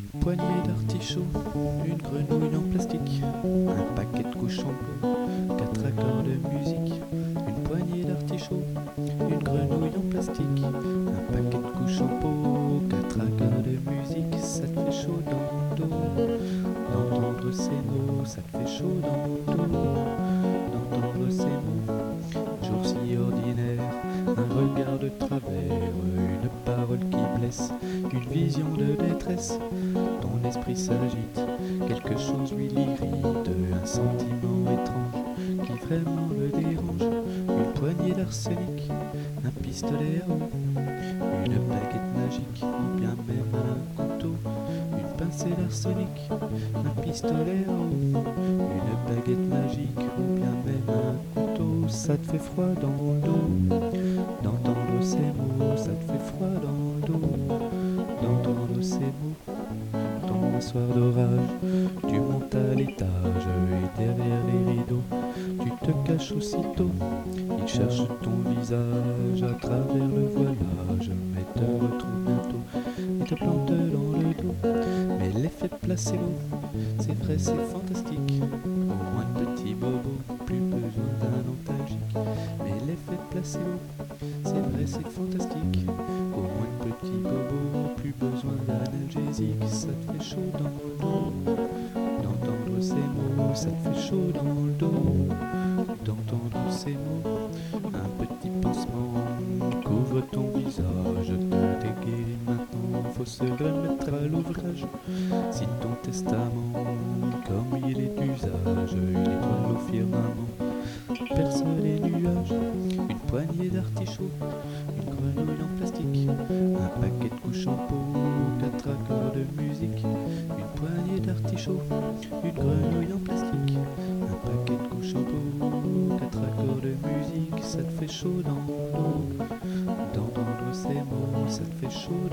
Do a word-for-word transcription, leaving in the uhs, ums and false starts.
Une poignée d'artichauts, une grenouille en plastique, un paquet de couches en peau, quatre accords de musique. Une poignée d'artichauts, une grenouille en plastique, un paquet de couches en peau, quatre accords de musique. Ça te fait chaud dans le dos d'entendre ces mots, ça te fait chaud dans le dos d'entendre ces mots. Jour si ordinaire, un regard de travers, une parole qui blesse, une vision de détresse. Ton esprit s'agite, quelque chose lui l'irrite, un sentiment étrange qui vraiment le dérange. Une poignée d'arsenic, un pistolet à eau, une baguette magique ou bien même un couteau. Une pincée d'arsenic, un pistolet à eau, une baguette magique ou bien même un couteau. Ça te fait froid dans le dos d'entendre ces mots, ça te fait froid dans le dos d'entendre ces mots. Dans un soir d'orage, tu montes à l'étage et derrière les rideaux, tu te caches aussitôt. Il cherche ton visage à travers le voilage, mais te retrouve bientôt et te plante dans le dos. Mais l'effet placebo, c'est vrai, c'est fantastique. Au moins de petits bobos, plus besoin d'un antalgique. Mais l'effet placebo, c'est vrai, c'est fantastique. Au moins de petits bobos, plus besoin d'analgésique. Ça te fait chaud dans le dos d'entendre ces mots, ça te fait chaud dans le dos d'entendre ces mots. Un petit pansement couvre ton visage, te guérit maintenant, faut se remettre à l'ouvrage. Si ton testament, comme il est d'usage, une étoile au firmament perce les nuages. Une poignée d'artichauts, une grenouille en plastique, un paquet de couches en peau, quatre accords de musique. Une poignée d'artichauts, une grenouille en plastique, un paquet de couches en peau, quatre accords de musique. Ça te fait chaud dans le dos d'entendre ces mots, ça te fait chaud